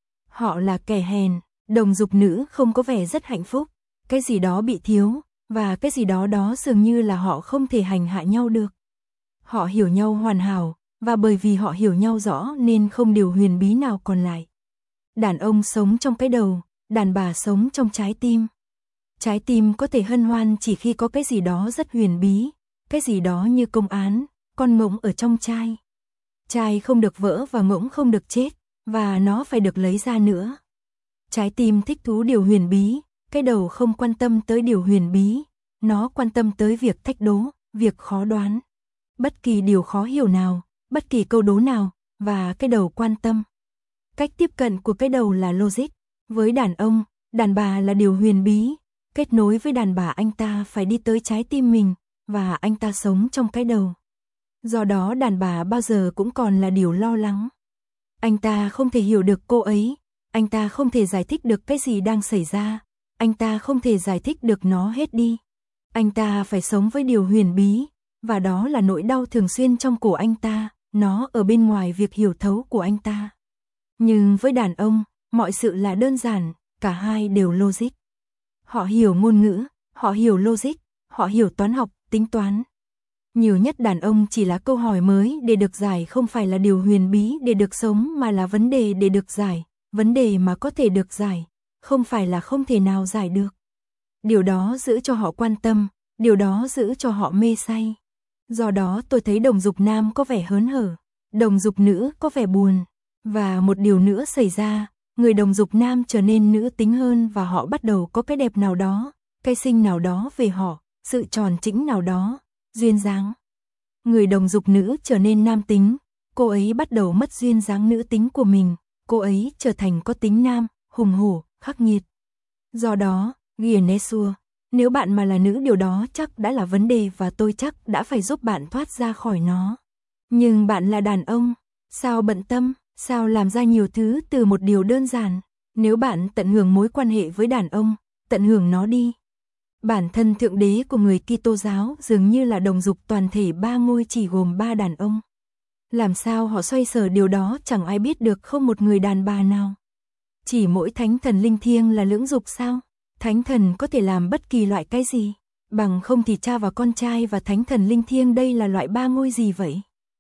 Họ là kẻ hèn, đồng dục nữ không có vẻ rất hạnh phúc, cái gì đó bị thiếu, và cái gì đó dường như là họ không thể hành hạ nhau được. Họ hiểu nhau hoàn hảo, và bởi vì họ hiểu nhau rõ nên không điều huyền bí nào còn lại. Đàn ông sống trong cái đầu, đàn bà sống trong trái tim. Trái tim có thể hân hoan chỉ khi có cái gì đó rất huyền bí, cái gì đó như công án, con ngỗng ở trong chai. Chai không được vỡ và ngỗng không được chết, và nó phải được lấy ra nữa. Trái tim thích thú điều huyền bí, cái đầu không quan tâm tới điều huyền bí, nó quan tâm tới việc thách đố, việc khó đoán. Bất kỳ điều khó hiểu nào, bất kỳ câu đố nào, và cái đầu quan tâm. Cách tiếp cận của cái đầu là logic. Với đàn ông, đàn bà là điều huyền bí. Kết nối với đàn bà anh ta phải đi tới trái tim mình, và anh ta sống trong cái đầu. Do đó đàn bà bao giờ cũng còn là điều lo lắng. Anh ta không thể hiểu được cô ấy, anh ta không thể giải thích được cái gì đang xảy ra, anh ta không thể giải thích được nó hết đi. Anh ta phải sống với điều huyền bí, và đó là nỗi đau thường xuyên trong cổ anh ta, nó ở bên ngoài việc hiểu thấu của anh ta. Nhưng với đàn ông, mọi sự là đơn giản, cả hai đều logic. Họ hiểu ngôn ngữ, họ hiểu logic, họ hiểu toán học, tính toán. Nhiều nhất đàn ông chỉ là câu hỏi mới để được giải, không phải là điều huyền bí để được sống mà là vấn đề để được giải, vấn đề mà có thể được giải, không phải là không thể nào giải được. Điều đó giữ cho họ quan tâm, điều đó giữ cho họ mê say. Do đó tôi thấy đồng dục nam có vẻ hớn hở, đồng dục nữ có vẻ buồn. Và một điều nữa xảy ra, người đồng dục nam trở nên nữ tính hơn và họ bắt đầu có cái đẹp nào đó, cái xinh nào đó về họ, sự tròn trĩnh nào đó, duyên dáng. Người đồng dục nữ trở nên nam tính, cô ấy bắt đầu mất duyên dáng nữ tính của mình, cô ấy trở thành có tính nam, hùng hổ, khắc nghiệt. Do đó, Guinnessua, nếu bạn mà là nữ điều đó chắc đã là vấn đề và tôi chắc đã phải giúp bạn thoát ra khỏi nó. Nhưng bạn là đàn ông, sao bận tâm? Sao làm ra nhiều thứ từ một điều đơn giản? Nếu bạn tận hưởng mối quan hệ với đàn ông, tận hưởng nó đi. Bản thân Thượng Đế của người Kitô giáo dường như là đồng dục toàn thể ba ngôi chỉ gồm 3 đàn ông. Làm sao họ xoay sở điều đó chẳng ai biết được, không một người đàn bà nào. Chỉ mỗi thánh thần linh thiêng là lưỡng dục sao? Thánh thần có thể làm bất kỳ loại cái gì? Bằng không thì cha và con trai và thánh thần linh thiêng đây là loại ba ngôi gì vậy?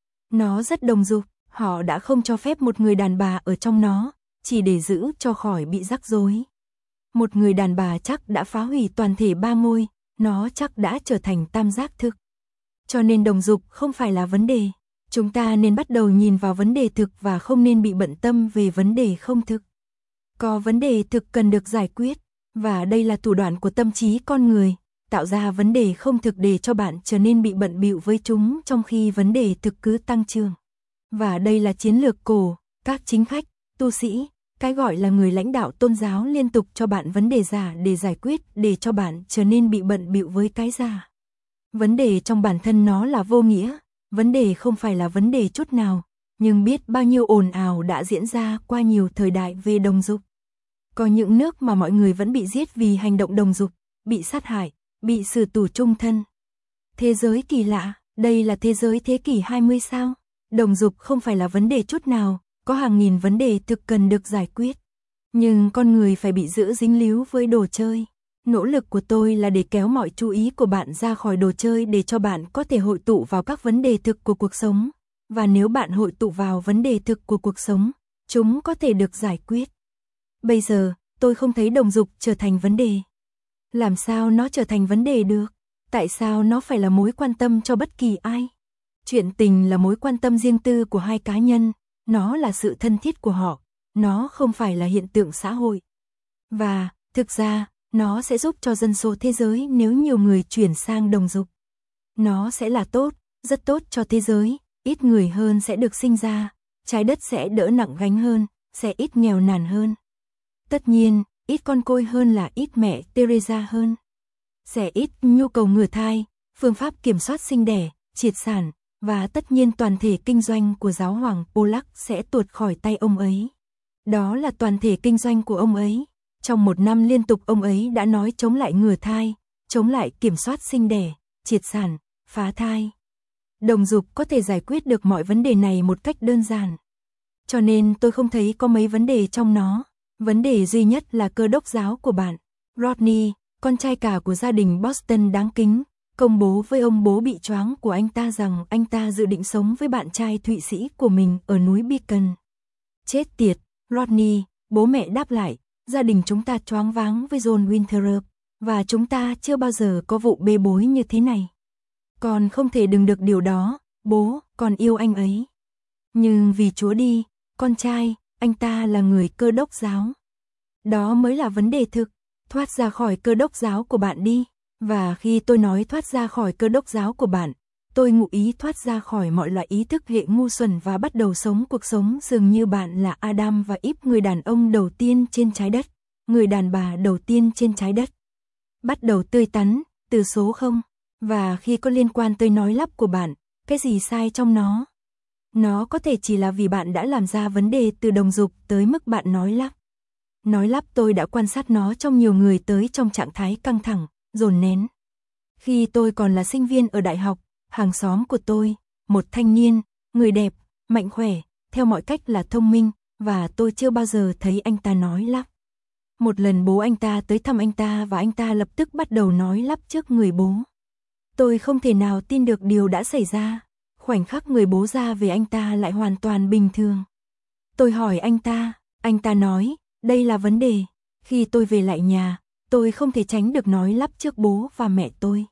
Nó rất đồng dục. Họ đã không cho phép một người đàn bà ở trong nó, chỉ để giữ cho khỏi bị rắc rối. Một người đàn bà chắc đã phá hủy toàn thể ba ngôi, nó chắc đã trở thành tam giác thực. Cho nên đồng dục không phải là vấn đề. Chúng ta nên bắt đầu nhìn vào vấn đề thực và không nên bị bận tâm về vấn đề không thực. Có vấn đề thực cần được giải quyết, và đây là thủ đoạn của tâm trí con người, tạo ra vấn đề không thực để cho bạn trở nên bị bận bịu với chúng trong khi vấn đề thực cứ tăng trưởng. Và đây là chiến lược cổ, các chính khách, tu sĩ, cái gọi là người lãnh đạo tôn giáo liên tục cho bạn vấn đề giả để giải quyết, để cho bạn trở nên bị bận bịu với cái giả. Vấn đề trong bản thân nó là vô nghĩa, vấn đề không phải là vấn đề chút nào, nhưng biết bao nhiêu ồn ào đã diễn ra qua nhiều thời đại về đồng dục. Có những nước mà mọi người vẫn bị giết vì hành động đồng dục, bị sát hại, bị xử tù chung thân. Thế giới kỳ lạ, đây là thế giới thế kỷ 20 sao? Đồng dục không phải là vấn đề chút nào, có hàng nghìn vấn đề thực cần được giải quyết. Nhưng con người phải bị giữ dính líu với đồ chơi. Nỗ lực của tôi là để kéo mọi chú ý của bạn ra khỏi đồ chơi để cho bạn có thể hội tụ vào các vấn đề thực của cuộc sống. Và nếu bạn hội tụ vào vấn đề thực của cuộc sống, chúng có thể được giải quyết. Bây giờ, tôi không thấy đồng dục trở thành vấn đề. Làm sao nó trở thành vấn đề được? Tại sao nó phải là mối quan tâm cho bất kỳ ai? Chuyện tình là mối quan tâm riêng tư của hai cá nhân, nó là sự thân thiết của họ, nó không phải là hiện tượng xã hội. Và, thực ra, nó sẽ giúp cho dân số thế giới nếu nhiều người chuyển sang đồng dục. Nó sẽ là tốt, rất tốt cho thế giới, ít người hơn sẽ được sinh ra, trái đất sẽ đỡ nặng gánh hơn, sẽ ít nghèo nàn hơn. Tất nhiên, ít con côi hơn là ít mẹ Teresa hơn. Sẽ ít nhu cầu ngừa thai, phương pháp kiểm soát sinh đẻ, triệt sản, và tất nhiên toàn thể kinh doanh của giáo hoàng Polak sẽ tuột khỏi tay ông ấy. Đó là toàn thể kinh doanh của ông ấy. Trong 1 năm liên tục ông ấy đã nói chống lại ngừa thai, chống lại kiểm soát sinh đẻ, triệt sản, phá thai. Đồng dục có thể giải quyết được mọi vấn đề này một cách đơn giản. Cho nên tôi không thấy có mấy vấn đề trong nó. Vấn đề duy nhất là cơ đốc giáo của bạn. Rodney, con trai cả của gia đình Boston đáng kính, công bố với ông bố bị choáng của anh ta rằng anh ta dự định sống với bạn trai Thụy Sĩ của mình ở núi Beacon. Chết tiệt, Rodney, bố mẹ đáp lại, gia đình chúng ta choáng váng với John Winthrop, và chúng ta chưa bao giờ có vụ bê bối như thế này. Con không thể đừng được điều đó, bố, con yêu anh ấy. Nhưng vì Chúa đi, con trai, anh ta là người cơ đốc giáo. Đó mới là vấn đề thực, thoát ra khỏi cơ đốc giáo của bạn đi. Và khi tôi nói thoát ra khỏi cơ đốc giáo của bạn, tôi ngụ ý thoát ra khỏi mọi loại ý thức hệ ngu xuẩn và bắt đầu sống cuộc sống dường như bạn là Adam và Eve, người đàn ông đầu tiên trên trái đất, người đàn bà đầu tiên trên trái đất. Bắt đầu tươi tắn, từ số 0. Và khi có liên quan tới nói lắp của bạn, cái gì sai trong nó? Nó có thể chỉ là vì bạn đã làm ra vấn đề từ đồng dục tới mức bạn nói lắp. Nói lắp tôi đã quan sát nó trong nhiều người tới trong trạng thái căng thẳng, dồn nén. Khi tôi còn là sinh viên ở đại học, hàng xóm của tôi, một thanh niên, người đẹp, mạnh khỏe, theo mọi cách là thông minh, và tôi chưa bao giờ thấy anh ta nói lắp. Một lần bố anh ta tới thăm anh ta và anh ta lập tức bắt đầu nói lắp trước người bố. Tôi không thể nào tin được điều đã xảy ra. Khoảnh khắc người bố ra về anh ta lại hoàn toàn bình thường. Tôi hỏi anh ta nói, đây là vấn đề. Khi tôi về lại nhà, tôi không thể tránh được nói lắp trước bố và mẹ tôi.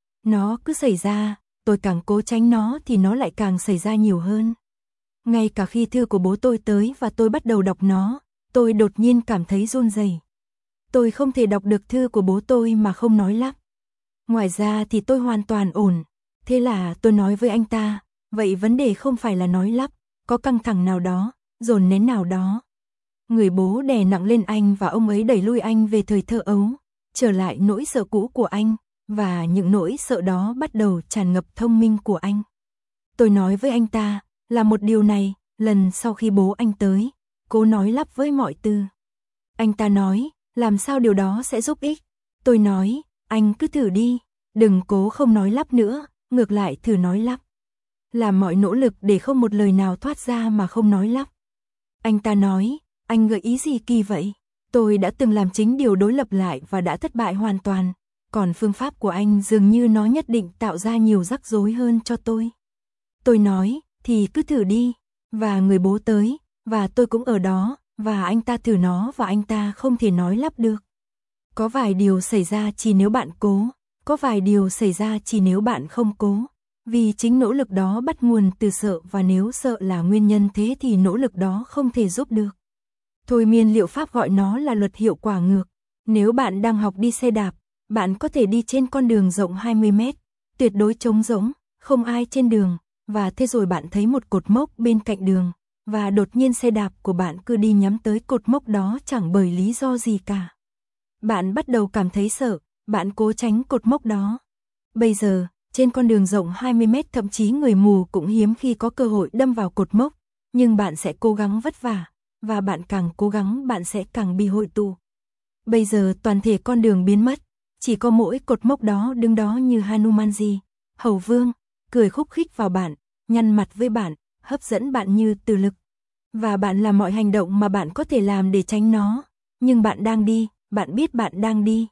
Nó cứ xảy ra, tôi càng cố tránh nó thì nó lại càng xảy ra nhiều hơn. Ngay cả khi thư của bố tôi tới và tôi bắt đầu đọc nó, tôi đột nhiên cảm thấy run rẩy. Tôi không thể đọc được thư của bố tôi mà không nói lắp. Ngoài ra thì tôi hoàn toàn ổn. Thế là tôi nói với anh ta, vậy vấn đề không phải là nói lắp, có căng thẳng nào đó, dồn nén nào đó. Người bố đè nặng lên anh và ông ấy đẩy lui anh về thời thơ ấu, trở lại nỗi sợ cũ của anh, và những nỗi sợ đó bắt đầu tràn ngập thông minh của anh. Tôi nói với anh ta, là một điều này, lần sau khi bố anh tới, cố nói lắp với mọi từ. Anh ta nói, làm sao điều đó sẽ giúp ích? Tôi nói, anh cứ thử đi, đừng cố không nói lắp nữa, ngược lại thử nói lắp. Làm mọi nỗ lực để không một lời nào thoát ra mà không nói lắp. Anh ta nói, anh gợi ý gì kỳ vậy? Tôi đã từng làm chính điều đối lập lại và đã thất bại hoàn toàn, còn phương pháp của anh dường như nó nhất định tạo ra nhiều rắc rối hơn cho tôi. Tôi nói, thì cứ thử đi, và người bố tới, và tôi cũng ở đó, và anh ta thử nó và anh ta không thể nói lắp được. Có vài điều xảy ra chỉ nếu bạn cố, có vài điều xảy ra chỉ nếu bạn không cố. Vì chính nỗ lực đó bắt nguồn từ sợ và nếu sợ là nguyên nhân thế thì nỗ lực đó không thể giúp được. Thôi miên liệu pháp gọi nó là luật hiệu quả ngược. Nếu bạn đang học đi xe đạp, bạn có thể đi trên con đường rộng 20 mét, tuyệt đối trống rỗng, không ai trên đường, và thế rồi bạn thấy một cột mốc bên cạnh đường, và đột nhiên xe đạp của bạn cứ đi nhắm tới cột mốc đó chẳng bởi lý do gì cả. Bạn bắt đầu cảm thấy sợ, bạn cố tránh cột mốc đó. Bây giờ, trên con đường rộng 20 mét thậm chí người mù cũng hiếm khi có cơ hội đâm vào cột mốc, nhưng bạn sẽ cố gắng vất vả, và bạn càng cố gắng bạn sẽ càng bị hội tụ. Bây giờ toàn thể con đường biến mất, chỉ có mỗi cột mốc đó đứng đó như Hanumanji, Hầu Vương, cười khúc khích vào bạn, nhăn mặt với bạn, hấp dẫn bạn như từ lực. Và bạn làm mọi hành động mà bạn có thể làm để tránh nó, nhưng bạn đang đi, bạn biết bạn đang đi.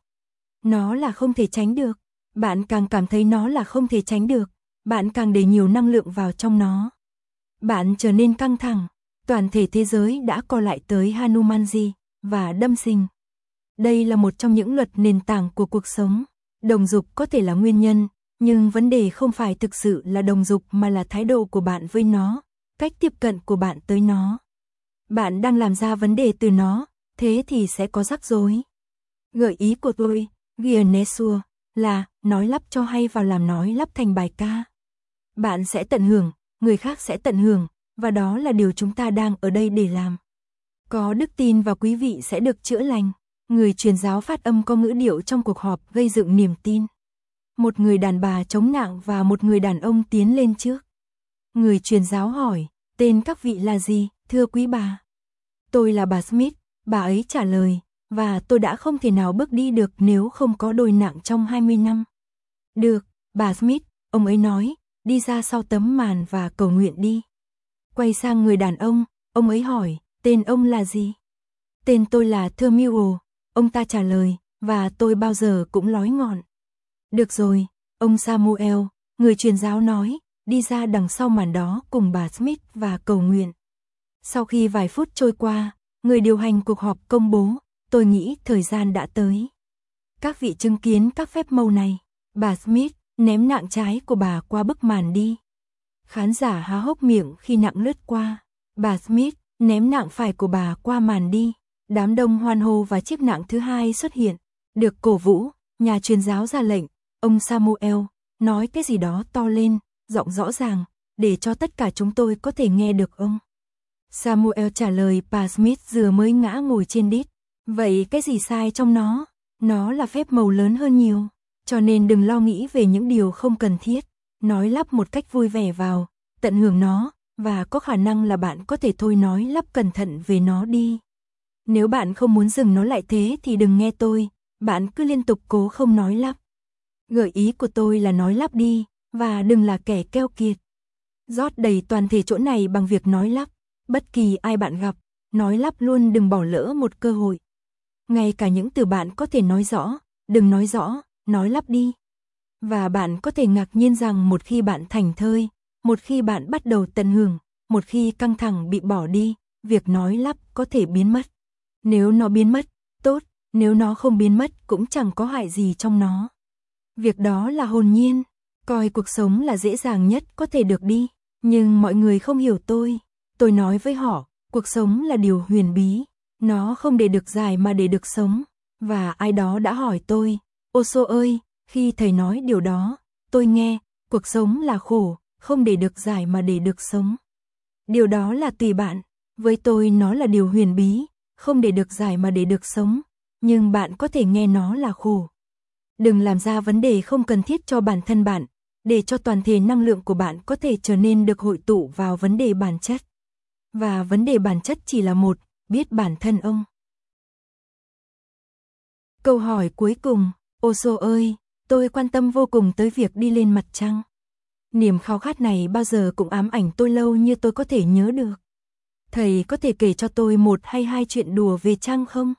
Nó là không thể tránh được. Bạn càng cảm thấy nó là không thể tránh được, bạn càng để nhiều năng lượng vào trong nó. Bạn trở nên căng thẳng, toàn thể thế giới đã co lại tới Hanumanji và đâm sinh. Đây là một trong những luật nền tảng của cuộc sống. Đồng dục có thể là nguyên nhân, nhưng vấn đề không phải thực sự là đồng dục mà là thái độ của bạn với nó, cách tiếp cận của bạn tới nó. Bạn đang làm ra vấn đề từ nó, thế thì sẽ có rắc rối. Gợi ý của tôi, Guinnessua, là nói lắp cho hay vào làm nói lắp thành bài ca. Bạn sẽ tận hưởng, người khác sẽ tận hưởng, và đó là điều chúng ta đang ở đây để làm. Có đức tin và quý vị sẽ được chữa lành. Người truyền giáo phát âm có ngữ điệu trong cuộc họp gây dựng niềm tin. Một người đàn bà chống nạng và một người đàn ông tiến lên trước. Người truyền giáo hỏi, tên các vị là gì, thưa quý bà? Tôi là bà Smith, bà ấy trả lời, và tôi đã không thể nào bước đi được nếu không có đôi nạng trong 20 năm. Được, bà Smith, ông ấy nói, đi ra sau tấm màn và cầu nguyện đi. Quay sang người đàn ông ấy hỏi, tên ông là gì? Tên tôi là Samuel, ông ta trả lời, và tôi bao giờ cũng lói ngọn. Được rồi, ông Samuel, người truyền giáo nói, đi ra đằng sau màn đó cùng bà Smith và cầu nguyện. Sau khi vài phút trôi qua, người điều hành cuộc họp công bố, tôi nghĩ thời gian đã tới. Các vị chứng kiến các phép màu này, bà Smith ném nạng trái của bà qua bức màn đi. Khán giả há hốc miệng khi nạng lướt qua. Bà Smith ném nạng phải của bà qua màn đi. Đám đông hoan hô và chiếc nạng thứ hai xuất hiện. Được cổ vũ, nhà truyền giáo ra lệnh, ông Samuel nói cái gì đó to lên, giọng rõ ràng, để cho tất cả chúng tôi có thể nghe được ông. Samuel trả lời, bà Smith vừa mới ngã ngồi trên đít. Vậy cái gì sai trong nó? Nó là phép màu lớn hơn nhiều. Cho nên đừng lo nghĩ về những điều không cần thiết. Nói lắp một cách vui vẻ vào, tận hưởng nó, và có khả năng là bạn có thể thôi nói lắp cẩn thận về nó đi. Nếu bạn không muốn dừng nó lại thế thì đừng nghe tôi, bạn cứ liên tục cố không nói lắp. Gợi ý của tôi là nói lắp đi, và đừng là kẻ keo kiệt. Rót đầy toàn thể chỗ này bằng việc nói lắp. Bất kỳ ai bạn gặp, nói lắp luôn, đừng bỏ lỡ một cơ hội. Ngay cả những từ bạn có thể nói rõ, đừng nói rõ, nói lắp đi. Và bạn có thể ngạc nhiên rằng một khi bạn thành thơi, một khi bạn bắt đầu tận hưởng, một khi căng thẳng bị bỏ đi, việc nói lắp có thể biến mất. Nếu nó biến mất, tốt, nếu nó không biến mất cũng chẳng có hại gì trong nó. Việc đó là hồn nhiên, coi cuộc sống là dễ dàng nhất có thể được đi, nhưng mọi người không hiểu tôi. Tôi nói với họ, cuộc sống là điều huyền bí, nó không để được dài mà để được sống. Và ai đó đã hỏi tôi, Osho ơi, khi thầy nói điều đó, tôi nghe, cuộc sống là khổ, không để được dài mà để được sống. Điều đó là tùy bạn, với tôi nó là điều huyền bí, không để được dài mà để được sống, nhưng bạn có thể nghe nó là khổ. Đừng làm ra vấn đề không cần thiết cho bản thân bạn, để cho toàn thể năng lượng của bạn có thể trở nên được hội tụ vào vấn đề bản chất. Và vấn đề bản chất chỉ là một, biết bản thân ông. Câu hỏi cuối cùng, Osho ơi, tôi quan tâm vô cùng tới việc đi lên mặt trăng. Niềm khao khát này bao giờ cũng ám ảnh tôi lâu như tôi có thể nhớ được. Thầy có thể kể cho tôi một hay hai chuyện đùa về trăng không?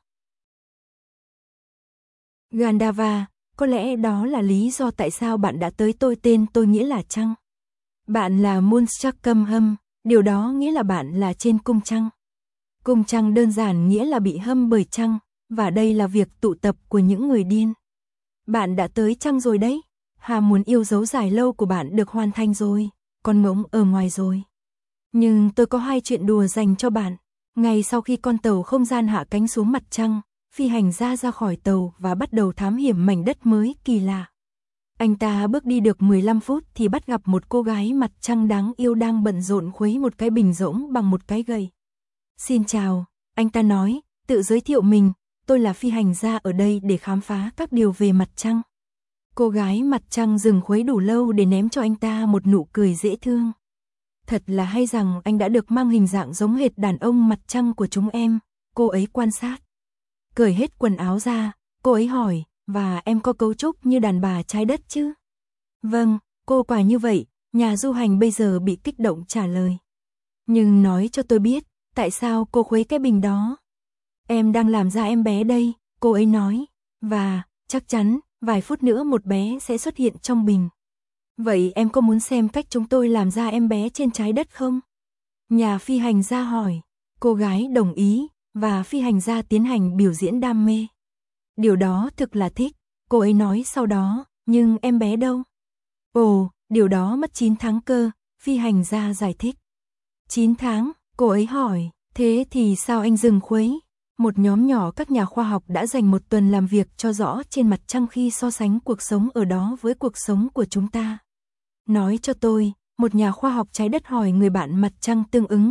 Gandava, có lẽ đó là lý do tại sao bạn đã tới tôi, tên tôi nghĩa là trăng. Bạn là Moonstruckum, điều đó nghĩa là bạn là trên cung trăng. Cung trăng đơn giản nghĩa là bị hâm bởi trăng, và đây là việc tụ tập của những người điên. Bạn đã tới trăng rồi đấy, ham muốn yêu dấu dài lâu của bạn được hoàn thành rồi, con ngỗng ở ngoài rồi. Nhưng tôi có hai chuyện đùa dành cho bạn. Ngay sau khi con tàu không gian hạ cánh xuống mặt trăng, phi hành gia ra khỏi tàu và bắt đầu thám hiểm mảnh đất mới kỳ lạ. Anh ta bước đi được 15 phút thì bắt gặp một cô gái mặt trăng đáng yêu đang bận rộn khuấy một cái bình rỗng bằng một cái gậy. Xin chào, anh ta nói, tự giới thiệu mình, tôi là phi hành gia ở đây để khám phá các điều về mặt trăng. Cô gái mặt trăng dừng khuấy đủ lâu để ném cho anh ta một nụ cười dễ thương. Thật là hay rằng anh đã được mang hình dạng giống hệt đàn ông mặt trăng của chúng em, cô ấy quan sát. Cởi hết quần áo ra, cô ấy hỏi, và em có cấu trúc như đàn bà trái đất chứ? Vâng, cô quả như vậy, nhà du hành bây giờ bị kích động trả lời. Nhưng nói cho tôi biết, tại sao cô khuấy cái bình đó? Em đang làm ra em bé đây, cô ấy nói, và, chắc chắn, vài phút nữa một bé sẽ xuất hiện trong bình. Vậy em có muốn xem cách chúng tôi làm ra em bé trên trái đất không? Nhà phi hành gia hỏi, cô gái đồng ý, và phi hành gia tiến hành biểu diễn đam mê. Điều đó thực là thích, cô ấy nói sau đó, nhưng em bé đâu? Ồ, điều đó mất 9 tháng cơ, phi hành gia giải thích. 9 tháng, cô ấy hỏi, thế thì sao anh dừng khuấy? Một nhóm nhỏ các nhà khoa học đã dành một tuần làm việc cho rõ trên mặt trăng khi so sánh cuộc sống ở đó với cuộc sống của chúng ta. Nói cho tôi, một nhà khoa học trái đất hỏi người bạn mặt trăng tương ứng,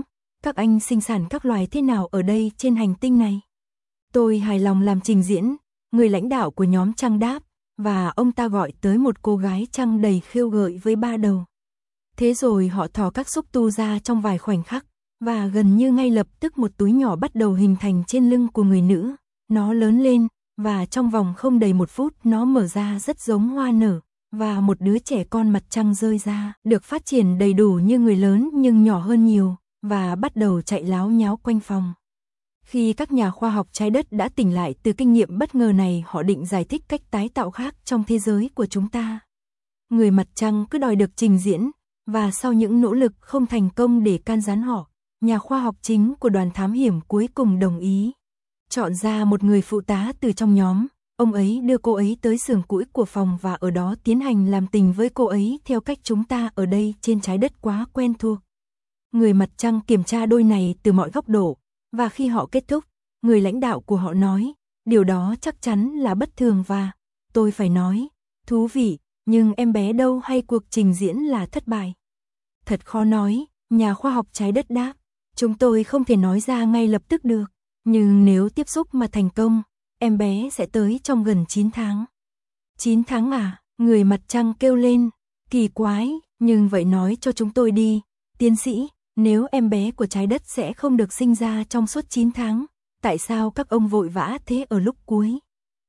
các anh sinh sản các loài thế nào ở đây trên hành tinh này? Tôi hài lòng làm trình diễn, người lãnh đạo của nhóm trăng đáp, và ông ta gọi tới một cô gái trăng đầy khiêu gợi với 3 đầu. Thế rồi họ thò các xúc tu ra trong vài khoảnh khắc, và gần như ngay lập tức một túi nhỏ bắt đầu hình thành trên lưng của người nữ. Nó lớn lên, và trong vòng không đầy 1 phút nó mở ra rất giống hoa nở, và một đứa trẻ con mặt trăng rơi ra, được phát triển đầy đủ như người lớn nhưng nhỏ hơn nhiều, và bắt đầu chạy láo nháo quanh phòng. Khi các nhà khoa học trái đất đã tỉnh lại từ kinh nghiệm bất ngờ này, họ định giải thích cách tái tạo khác trong thế giới của chúng ta. Người mặt trăng cứ đòi được trình diễn, và sau những nỗ lực không thành công để can gián họ, nhà khoa học chính của đoàn thám hiểm cuối cùng đồng ý. Chọn ra một người phụ tá từ trong nhóm, ông ấy đưa cô ấy tới xưởng củi của phòng và ở đó tiến hành làm tình với cô ấy theo cách chúng ta ở đây trên trái đất quá quen thuộc. Người mặt trăng kiểm tra đôi này từ mọi góc độ, và khi họ kết thúc, người lãnh đạo của họ nói, điều đó chắc chắn là bất thường và, tôi phải nói, thú vị, nhưng em bé đâu hay cuộc trình diễn là thất bại. Thật khó nói, nhà khoa học trái đất đáp, chúng tôi không thể nói ra ngay lập tức được, nhưng nếu tiếp xúc mà thành công, em bé sẽ tới trong gần 9 tháng. 9 tháng à? Người mặt trăng kêu lên, kỳ quái, nhưng vậy nói cho chúng tôi đi, tiến sĩ, nếu em bé của trái đất sẽ không được sinh ra trong suốt 9 tháng, tại sao các ông vội vã thế ở lúc cuối?